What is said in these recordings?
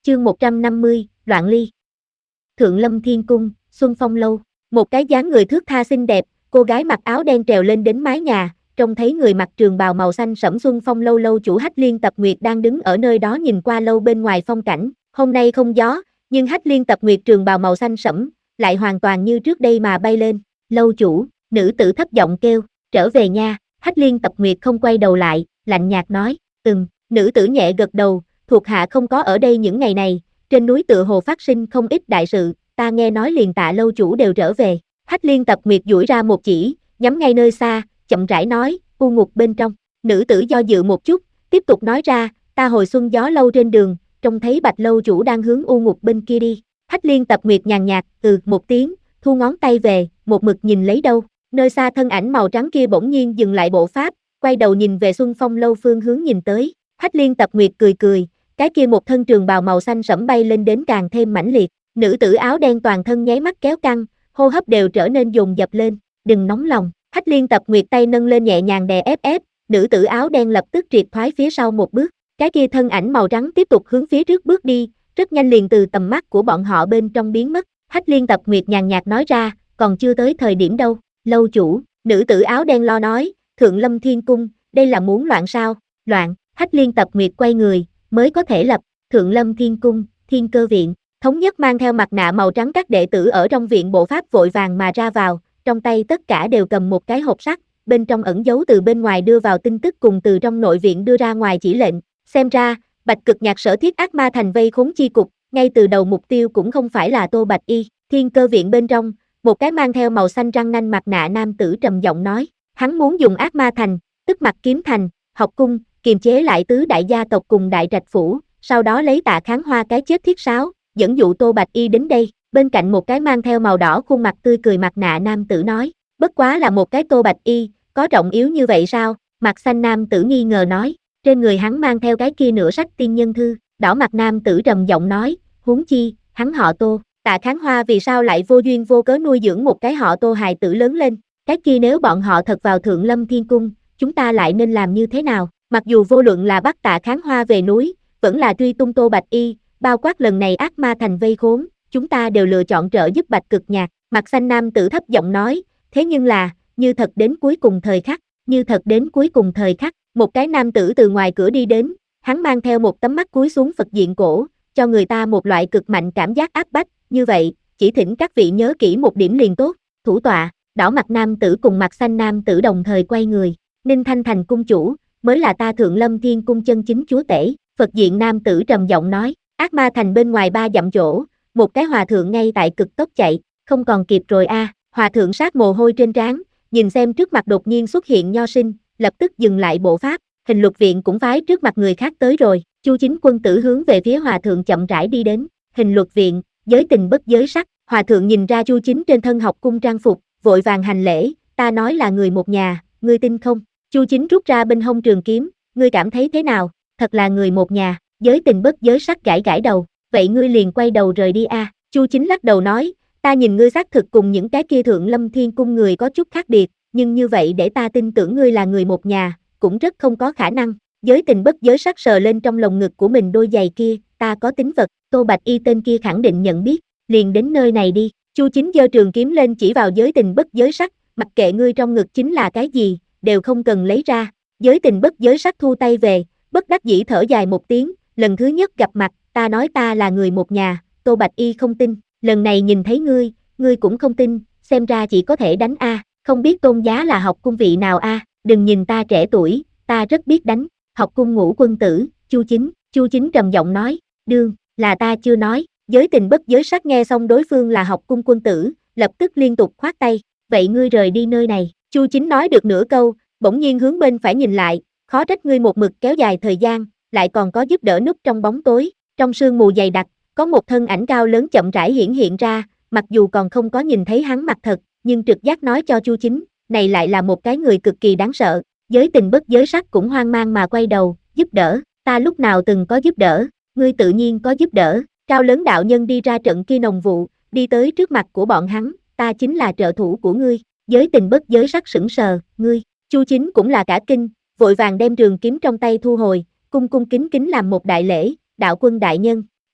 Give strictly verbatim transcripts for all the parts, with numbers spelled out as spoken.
Chương một trăm năm mươi, Loạn Ly. Thượng Lâm Thiên Cung, Xuân Phong Lâu. Một cái dáng người thước tha xinh đẹp, cô gái mặc áo đen trèo lên đến mái nhà, trông thấy người mặc trường bào màu xanh sẫm Xuân Phong Lâu lâu chủ Hách Liên Tập Nguyệt đang đứng ở nơi đó nhìn qua lâu bên ngoài phong cảnh. Hôm nay không gió, nhưng Hách Liên Tập Nguyệt trường bào màu xanh sẫm lại hoàn toàn như trước đây mà bay lên. Lâu chủ, nữ tử thấp giọng kêu, trở về nha. Hách Liên Tập Nguyệt không quay đầu lại, lạnh nhạt nói, ừm. Nữ tử nhẹ gật đầu, thuộc hạ không có ở đây những ngày này, trên núi tựa hồ phát sinh không ít đại sự, ta nghe nói liền Tạ lâu chủ đều trở về. Hách Liên Tập Nguyệt duỗi ra một chỉ, nhắm ngay nơi xa, chậm rãi nói, u ngục bên trong. Nữ tử do dự một chút, tiếp tục nói ra, ta hồi xuân gió lâu trên đường, trông thấy Bạch lâu chủ đang hướng u ngục bên kia đi. Hách Liên Tập Nguyệt nhàn nhạt, ừ một tiếng, thu ngón tay về, một mực nhìn lấy đâu. Nơi xa thân ảnh màu trắng kia bỗng nhiên dừng lại bộ pháp, quay đầu nhìn về Xuân Phong Lâu phương hướng nhìn tới. Hách Liên Tập Nguyệt cười cười, cái kia một thân trường bào màu xanh sẫm bay lên đến càng thêm mãnh liệt. Nữ tử áo đen toàn thân nháy mắt kéo căng, hô hấp đều trở nên dồn dập lên, đừng nóng lòng. Hách Liên Tập Nguyệt tay nâng lên nhẹ nhàng đè ép ép, nữ tử áo đen lập tức triệt thoái phía sau một bước. Cái kia thân ảnh màu trắng tiếp tục hướng phía trước bước đi, rất nhanh liền từ tầm mắt của bọn họ bên trong biến mất. Hách Liên Tập Nguyệt nhàn nhạt nói ra, còn chưa tới thời điểm đâu. Lâu chủ, nữ tử áo đen lo nói, Thượng Lâm Thiên Cung, đây là muốn loạn sao? Loạn. Hách Liên Tập Nguyệt quay người, mới có thể lập, Thượng Lâm Thiên Cung, Thiên Cơ Viện. Thống nhất mang theo mặt nạ màu trắng các đệ tử ở trong viện bộ pháp vội vàng mà ra vào, trong tay tất cả đều cầm một cái hộp sắt, bên trong ẩn giấu từ bên ngoài đưa vào tin tức cùng từ trong nội viện đưa ra ngoài chỉ lệnh. Xem ra, Bạch Cực Nhạc sở thiết ác ma thành vây khốn chi cục, ngay từ đầu mục tiêu cũng không phải là Tô Bạch Y. Thiên Cơ Viện bên trong, một cái mang theo màu xanh răng nanh mặt nạ nam tử trầm giọng nói, hắn muốn dùng ác ma thành, tức Mặt Kiếm Thành, học cung, kiềm chế lại tứ đại gia tộc cùng đại trạch phủ, sau đó lấy Tạ Kháng Hoa cái chết thiết sáo, dẫn dụ Tô Bạch Y đến đây. Bên cạnh một cái mang theo màu đỏ khuôn mặt tươi cười mặt nạ nam tử nói, bất quá là một cái Tô Bạch Y, có trọng yếu như vậy sao? Mặt xanh nam tử nghi ngờ nói, trên người hắn mang theo cái kia nửa sách tiên nhân thư. Đỏ mặt nam tử trầm giọng nói, huống chi, hắn họ Tô, Tạ Kháng Hoa vì sao lại vô duyên vô cớ nuôi dưỡng một cái họ Tô hài tử lớn lên? Cái kia nếu bọn họ thật vào Thượng Lâm Thiên Cung, chúng ta lại nên làm như thế nào? Mặc dù vô luận là bắt Tạ Kháng Hoa về núi, vẫn là truy tung Tô Bạch Y, bao quát lần này ác ma thành vây khốn, chúng ta đều lựa chọn trợ giúp Bạch Cực Nhạc. Mặt xanh nam tử thấp giọng nói, thế nhưng là, như thật đến cuối cùng thời khắc, như thật đến cuối cùng thời khắc, một cái nam tử từ ngoài cửa đi đến, hắn mang theo một tấm mắt cúi xuống Phật diện cổ, cho người ta một loại cực mạnh cảm giác áp bách, như vậy, chỉ thỉnh các vị nhớ kỹ một điểm liền tốt. Thủ tọa, đỏ mặt nam tử cùng mặt xanh nam tử đồng thời quay người, Ninh Thanh Thành cung chủ, mới là ta Thượng Lâm Thiên Cung chân chính chúa tể. Phật diện nam tử trầm giọng nói, ác ma thành bên ngoài ba dặm chỗ, một cái hòa thượng ngay tại cực tốc chạy, không còn kịp rồi a. À. Hòa thượng sát mồ hôi trên trán, nhìn xem trước mặt đột nhiên xuất hiện nho sinh, lập tức dừng lại bộ pháp. Hình Luật Viện cũng phái trước mặt người khác tới rồi. Chu Chính quân tử hướng về phía hòa thượng chậm rãi đi đến. Hình Luật Viện, giới tình bất giới sắc. Hòa thượng nhìn ra Chu Chính trên thân học cung trang phục, vội vàng hành lễ, ta nói là người một nhà, ngươi tin không? Chu Chính rút ra bên hông trường kiếm, ngươi cảm thấy thế nào? Thật là người một nhà. Giới tình bất giới sắc gãi gãi đầu, vậy ngươi liền quay đầu rời đi a. À. Chu Chính lắc đầu nói, ta nhìn ngươi xác thực cùng những cái kia Thượng Lâm Thiên Cung người có chút khác biệt, nhưng như vậy để ta tin tưởng ngươi là người một nhà, cũng rất không có khả năng. Giới tình bất giới sắc sờ lên trong lồng ngực của mình đôi giày kia, ta có tính vật, Tô Bạch Y tên kia khẳng định nhận biết, liền đến nơi này đi. Chu Chính giơ trường kiếm lên chỉ vào giới tình bất giới sắc, mặc kệ ngươi trong ngực chính là cái gì, đều không cần lấy ra. Giới tình bất giới sắc thu tay về, bất đắc dĩ thở dài một tiếng, lần thứ nhất gặp mặt, ta nói ta là người một nhà, Tô Bạch Y không tin, lần này nhìn thấy ngươi, ngươi cũng không tin, xem ra chỉ có thể đánh a, à. Không biết tôn giá là học cung vị nào a, à. Đừng nhìn ta trẻ tuổi, ta rất biết đánh. Học cung Ngũ quân tử, Chu Chính, Chu Chính trầm giọng nói, đương, là ta chưa nói. Giới tình bất giới sắc nghe xong đối phương là học cung quân tử, lập tức liên tục khoát tay, vậy ngươi rời đi nơi này. Chu Chính nói được nửa câu, bỗng nhiên hướng bên phải nhìn lại, khó trách ngươi một mực kéo dài thời gian, lại còn có giúp đỡ núp trong bóng tối. Trong sương mù dày đặc, có một thân ảnh cao lớn chậm rãi hiển hiện ra, mặc dù còn không có nhìn thấy hắn mặt thật, nhưng trực giác nói cho Chu Chính, này lại là một cái người cực kỳ đáng sợ. Giới tình bất giới sắc cũng hoang mang mà quay đầu, giúp đỡ, ta lúc nào từng có giúp đỡ, ngươi tự nhiên có giúp đỡ. Cao lớn đạo nhân đi ra trận kia nồng vụ, đi tới trước mặt của bọn hắn, ta chính là trợ thủ của ngươi. Giới tình bất giới sắc sững sờ, ngươi. Chu Chính cũng là cả kinh, vội vàng đem trường kiếm trong tay thu hồi, cung cung kính kính làm một đại lễ, đạo quân đại nhân.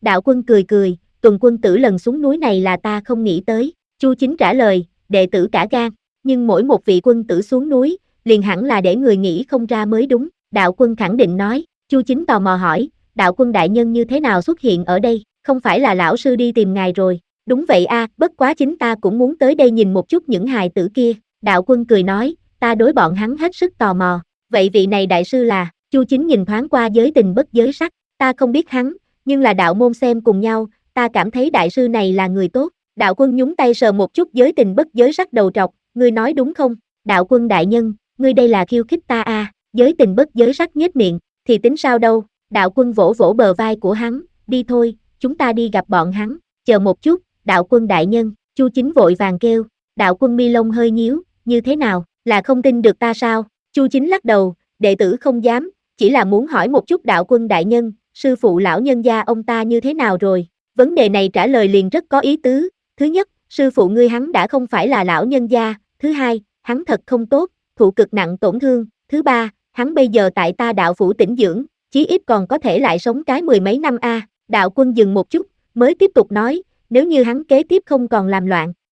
Đạo Quân cười cười, Tuần quân tử lần xuống núi này là ta không nghĩ tới. Chu Chính trả lời, đệ tử cả gan, nhưng mỗi một vị quân tử xuống núi, liền hẳn là để người nghĩ không ra mới đúng. Đạo Quân khẳng định nói. Chu Chính tò mò hỏi, Đạo Quân đại nhân như thế nào xuất hiện ở đây, không phải là lão sư đi tìm ngài rồi? Đúng vậy a, bất quá chính ta cũng muốn tới đây nhìn một chút những hài tử kia. Đạo Quân cười nói, ta đối bọn hắn hết sức tò mò. Vậy vị này đại sư là? Chu Chính nhìn thoáng qua giới tình bất giới sắc, ta không biết hắn, nhưng là đạo môn xem cùng nhau, ta cảm thấy đại sư này là người tốt. Đạo Quân nhúng tay sờ một chút giới tình bất giới sắc đầu trọc, ngươi nói đúng không? Đạo Quân đại nhân, ngươi đây là khiêu khích ta a. Giới tình bất giới sắc nhếch miệng, thì tính sao đâu? Đạo Quân vỗ vỗ bờ vai của hắn, đi thôi, chúng ta đi gặp bọn hắn. Chờ một chút, Đạo Quân đại nhân, Chu Chính vội vàng kêu. Đạo Quân mi lông hơi nhíu, như thế nào, là không tin được ta sao? Chu Chính lắc đầu, đệ tử không dám, chỉ là muốn hỏi một chút Đạo Quân đại nhân, sư phụ lão nhân gia ông ta như thế nào rồi? Vấn đề này trả lời liền rất có ý tứ. Thứ nhất, sư phụ ngươi hắn đã không phải là lão nhân gia. Thứ hai, hắn thật không tốt, thụ cực nặng tổn thương. Thứ ba, hắn bây giờ tại ta đạo phủ tĩnh dưỡng, chí ít còn có thể lại sống cái mười mấy năm a. Đạo Quân dừng một chút, mới tiếp tục nói, nếu như hắn kế tiếp không còn làm loạn,